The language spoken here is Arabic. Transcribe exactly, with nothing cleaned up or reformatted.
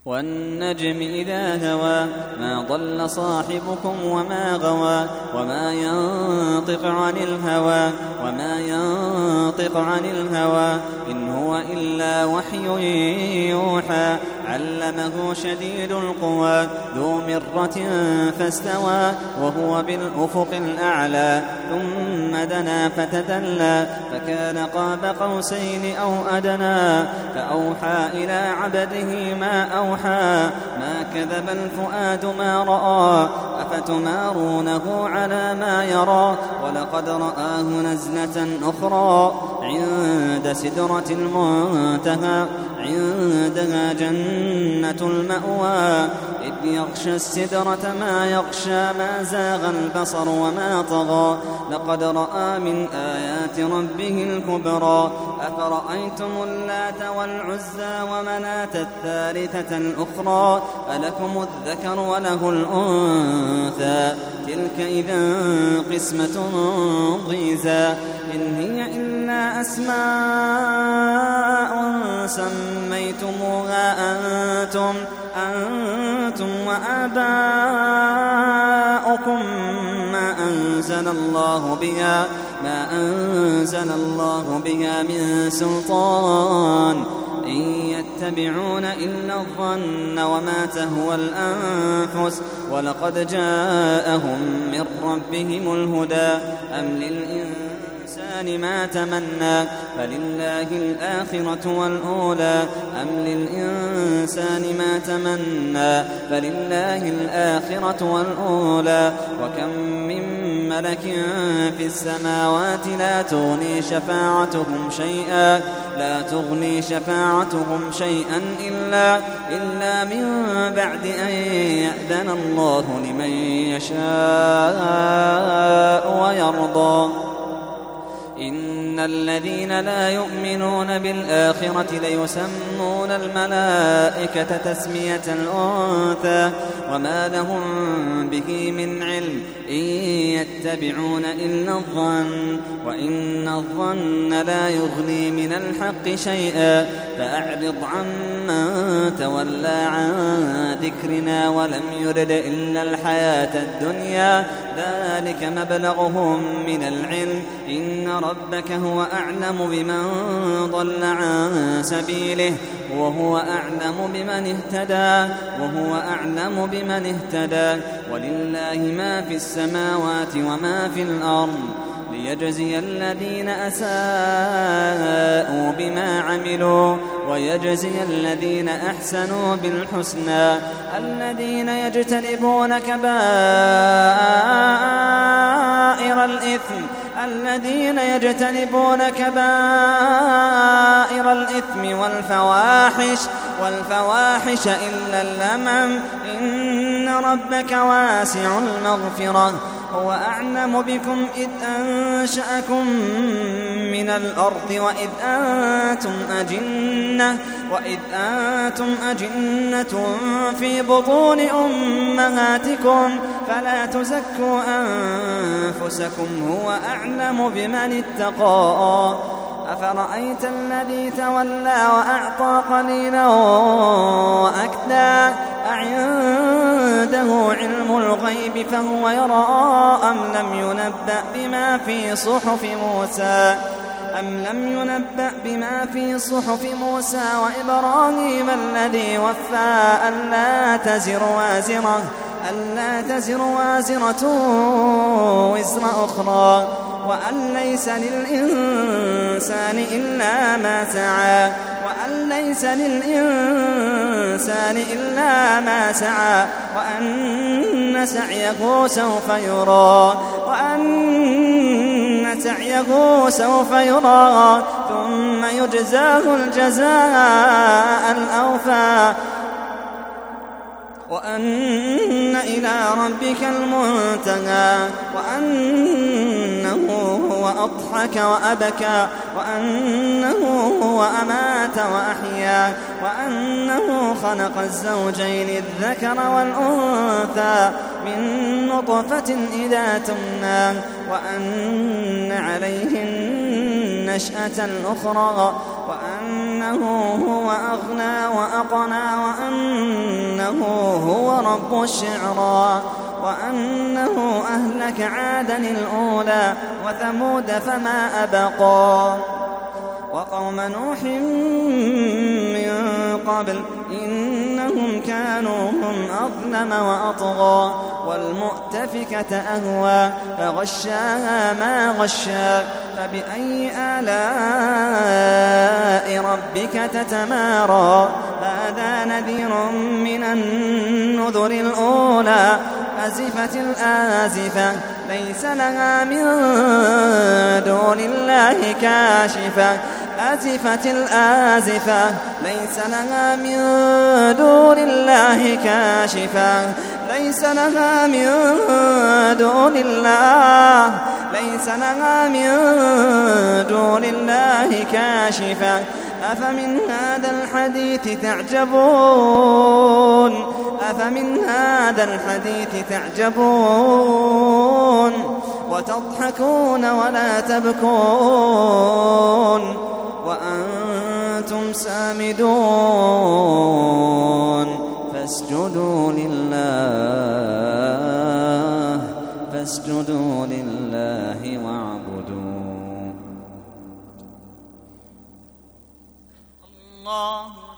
والنجم إذا هوى ما ضل صاحبكم وما غوى وما ينطق عن الهوى وما ينطق عن الهوى إن هو إلا وحي يوحى علمه شديد القوى ذو مرة فاستوى وهو بالأفق الأعلى ثم دنا فتدلى فكان قاب قوسين أو أدنى فأوحى إلى عبده ما أوحى ما كذب الفؤاد ما رأى أفتمارونه على ما يرى ولقد رآه نزلة أخرى عند سدرة المنتهى عندها جنة المأوى إذ يغشى السدرة ما يغشى ما زاغ البصر وما طغى لقد رأى من آيات ربه الكبرى أفرأيتم اللات والعزى ومناة الثالثة الأخرى ألكم الذكر وله الأنثى تلك إذا قسمة ضيزى إن هي إلا أسماء سميتموها أنتم أنتم وآباؤكم ما أنزل الله بها ما أنزل الله بها من سلطان إن يتبعون إلا الظن وما تهوى الأنفس ولقد جاءهم من ربهم الهدى أم للإنسان ما تمنى فلله الآخرة والأولى أم للإنسان ما تمنى فلله الآخرة والأولى وكم من ملك في السماوات لا تغني شفاعتهم شيئا لا تغني شفاعتهم شيئا إلا, إلا من بعد أن يأذن الله لمن يشاء ويرضى إن الذين لا يؤمنون بالآخرة ليسمون الملائكة تسمية الأنثى وما لهم به من علم إن يتبعون إلا الظن وإن الظن لا يغني من الحق شيئا فأعرض عمن تولى عن ذكرنا ولم يرد إلا الحياة الدنيا ذلك مبلغهم من العلم إن ربك هو أعلم بمن ضل عن سبيله وهو أعلم بمن اهتدى وهو أعلم بمن اهتدى ولله ما في السماوات وما في الأرض ليجزي الذين أساءوا بما عملوا ويجزي الذين أحسنوا بالحسنى الذين يجتنبون كبائر الإثم الذين يجتنبون كبائر الإثم والفواحش والفواحش إلا اللمم إن ربك واسع المغفرة هو أعلم بكم إذ أنشأكم من الأرض وإذ أنتم أجنة وإذ أنتم أجنة في بطون أمهاتكم فلا تزكوا أنفسكم هو أعلم بمن اتقى أفرأيت الذي تولى وأعطى قليلا وأكدى أعنده علم الغيب فهو يرى أم لم ينبأ بما في صحف موسى أم لم ينبأ بما في صحف موسى وإبراهيم الذي وفى ألا تزر وازرة ألا تزر وازرة وزر أخرى وأن ليس للإنسان إلا ما سعى وأن ليس للإنسان إلا ما سعى وأن سعيه سوف يرى وأن سعيه سوف يرى ثم يجزاه الجزاء الأوفى وأن إلى ربك المنتهى وأنه هو أضحك وأبكى وأنه هو أمات وأحيا وأنه خلق الزوجين الذكر والأنثى من نطفة إذا تمنى وأن عليه النشأة الأخرى وأن وأنه هو أغنى وأقنى وأنه هو رب الشعرى وأنه أهلك عادا الأولى وثمود فما أبقى وقوم نوح من قبل إنهم كانوا هم أظلم وأطغى والمؤتفكة أهوى فغشاها ما غشا فبأي آلاء ربك تتمارى هذا نذير من النذر الأولى أزفت الآزفة ليس لها من دون الله كاشفة أزفت الآزفة ليس لها من دون الله كاشفة ليس لها من دون الله ليس لها من دون الله كاشفة أفمن هذا الحديث تعجبون أفمن هذا الحديث تعجبون وتضحكون ولا تبكون وأنتم سامدون فاسجدوا لله فاسجدوا لله واعبدوا الله